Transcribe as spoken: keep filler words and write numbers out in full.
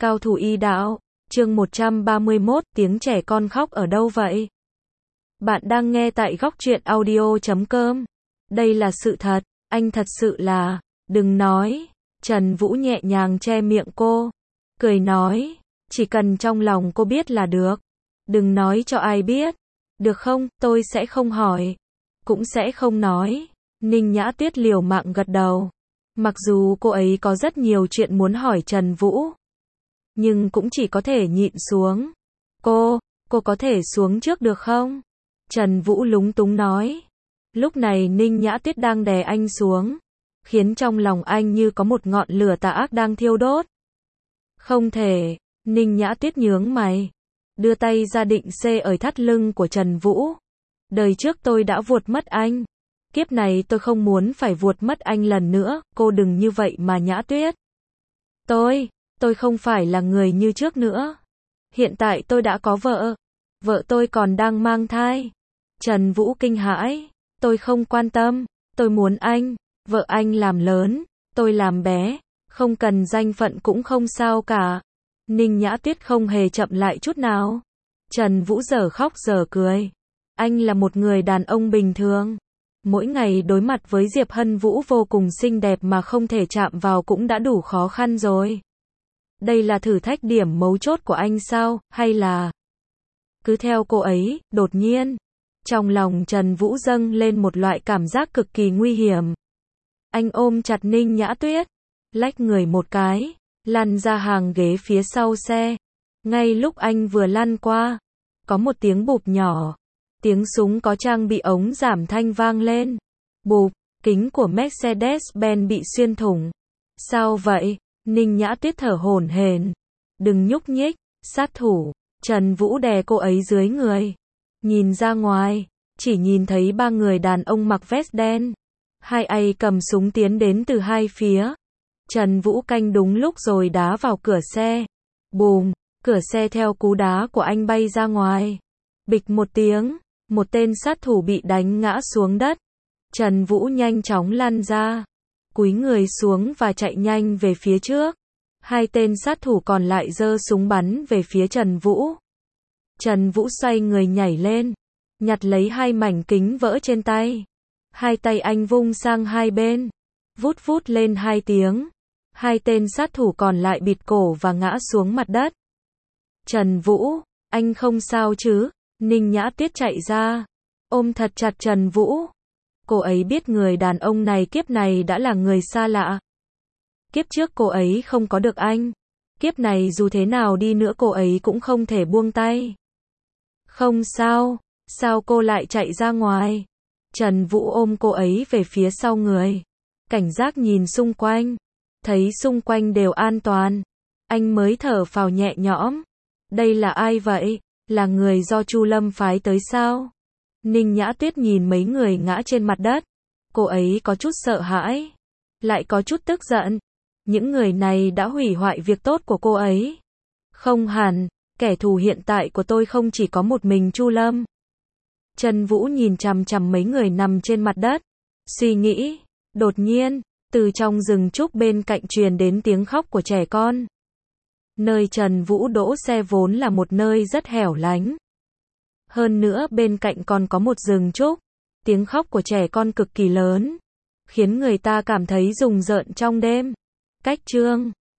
Cao thủ y đạo, chương một trăm ba mươi mốt, tiếng trẻ con khóc ở đâu vậy? Bạn đang nghe tại góc truyện audio chấm com. Đây là sự thật, anh thật sự là, đừng nói. Trần Vũ nhẹ nhàng che miệng cô, cười nói, chỉ cần trong lòng cô biết là được. Đừng nói cho ai biết. Được không, tôi sẽ không hỏi. Cũng sẽ không nói. Ninh Nhã Tuyết liều mạng gật đầu. Mặc dù cô ấy có rất nhiều chuyện muốn hỏi Trần Vũ, nhưng cũng chỉ có thể nhịn xuống. Cô, cô có thể xuống trước được không? Trần Vũ lúng túng nói. Lúc này Ninh Nhã Tuyết đang đè anh xuống, khiến trong lòng anh như có một ngọn lửa tà ác đang thiêu đốt. Không thể, Ninh Nhã Tuyết nhướng mày, đưa tay ra định xê ở thắt lưng của Trần Vũ. Đời trước tôi đã vuột mất anh. Kiếp này tôi không muốn phải vuột mất anh lần nữa, cô đừng như vậy mà Nhã Tuyết. Tôi, tôi không phải là người như trước nữa. Hiện tại tôi đã có vợ. Vợ tôi còn đang mang thai. Trần Vũ kinh hãi. Tôi không quan tâm. Tôi muốn anh. Vợ anh làm lớn. Tôi làm bé. Không cần danh phận cũng không sao cả. Ninh Nhã Tuyết không hề chậm lại chút nào. Trần Vũ giờ khóc giờ cười. Anh là một người đàn ông bình thường. Mỗi ngày đối mặt với Diệp Hân Vũ vô cùng xinh đẹp mà không thể chạm vào cũng đã đủ khó khăn rồi. Đây là thử thách điểm mấu chốt của anh sao, hay là cứ theo cô ấy? Đột nhiên, trong lòng Trần Vũ dâng lên một loại cảm giác cực kỳ nguy hiểm. Anh ôm chặt Ninh Nhã Tuyết, lách người một cái, lăn ra hàng ghế phía sau xe. Ngay lúc anh vừa lăn qua, có một tiếng bụp nhỏ. Tiếng súng có trang bị ống giảm thanh vang lên. Bụp, kính của Mercedes-Benz bị xuyên thủng. Sao vậy? Ninh Nhã Tuyết thở hổn hển. Đừng nhúc nhích, sát thủ. Trần Vũ đè cô ấy dưới người. Nhìn ra ngoài, chỉ nhìn thấy ba người đàn ông mặc vest đen. Hai ai cầm súng tiến đến từ hai phía. Trần Vũ canh đúng lúc rồi đá vào cửa xe. Bùm, cửa xe theo cú đá của anh bay ra ngoài. Bịch một tiếng. Một tên sát thủ bị đánh ngã xuống đất. Trần Vũ nhanh chóng lăn ra, cúi người xuống và chạy nhanh về phía trước. Hai tên sát thủ còn lại giơ súng bắn về phía Trần Vũ. Trần Vũ xoay người nhảy lên, nhặt lấy hai mảnh kính vỡ trên tay. Hai tay anh vung sang hai bên, vút vút lên hai tiếng. Hai tên sát thủ còn lại bịt cổ và ngã xuống mặt đất. Trần Vũ, anh không sao chứ? Ninh Nhã Tuyết chạy ra, ôm thật chặt Trần Vũ. Cô ấy biết người đàn ông này kiếp này đã là người xa lạ. Kiếp trước cô ấy không có được anh. Kiếp này dù thế nào đi nữa cô ấy cũng không thể buông tay. Không sao, sao cô lại chạy ra ngoài? Trần Vũ ôm cô ấy về phía sau người. Cảnh giác nhìn xung quanh. Thấy xung quanh đều an toàn. Anh mới thở phào nhẹ nhõm. Đây là ai vậy? Là người do Chu Lâm phái tới sao? Ninh Nhã Tuyết nhìn mấy người ngã trên mặt đất. Cô ấy có chút sợ hãi, lại có chút tức giận. Những người này đã hủy hoại việc tốt của cô ấy. Không hẳn, kẻ thù hiện tại của tôi không chỉ có một mình Chu Lâm. Trần Vũ nhìn chằm chằm mấy người nằm trên mặt đất, suy nghĩ. Đột nhiên, từ trong rừng trúc bên cạnh truyền đến tiếng khóc của trẻ con. Nơi Trần Vũ đỗ xe vốn là một nơi rất hẻo lánh. Hơn nữa bên cạnh còn có một rừng trúc. Tiếng khóc của trẻ con cực kỳ lớn, khiến người ta cảm thấy rùng rợn trong đêm. Cách chương